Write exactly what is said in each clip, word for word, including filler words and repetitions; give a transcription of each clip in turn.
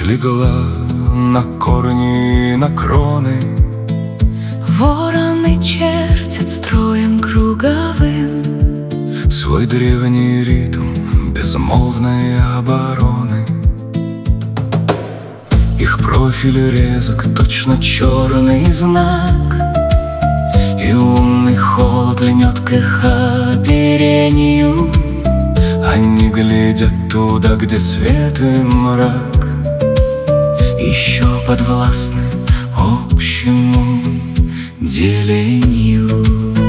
легла на корни и на кроны. Вороны чертят строем круговым Свой древний ритм безмолвной обороны. Их профиль резок, точно черный знак, и лунный холод льнет к их оперению. Они глядят туда, где свет и мрак еще подвластны общему делению.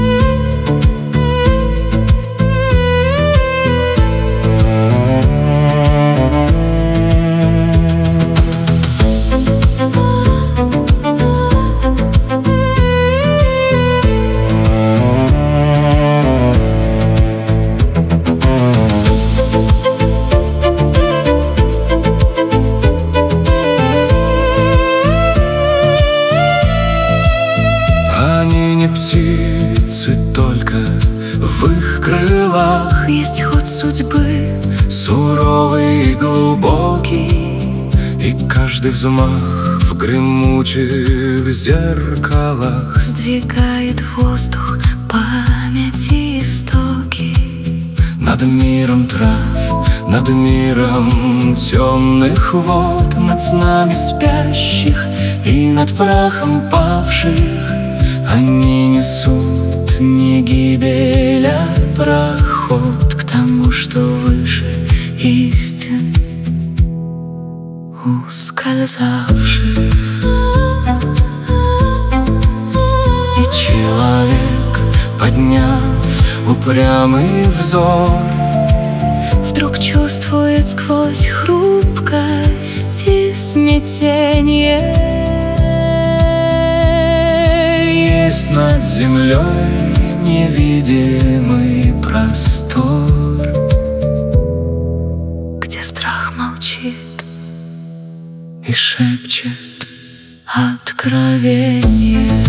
Они не птицы, только в их крылах есть ход судьбы, суровый и глубокий, и каждый взмах в гремучих зеркалах сдвигает в воздух памяти истоки. Над миром трав, над миром темных вод, над снами спящих и над прахом павших они несут не гибель, а проход к тому, что выше истин ускользавших. И человек, подняв упрямый взор, вдруг чувствует сквозь хрупкость и смятение. Есть над землей невидимый простор, где страх молчит и шепчет откровение.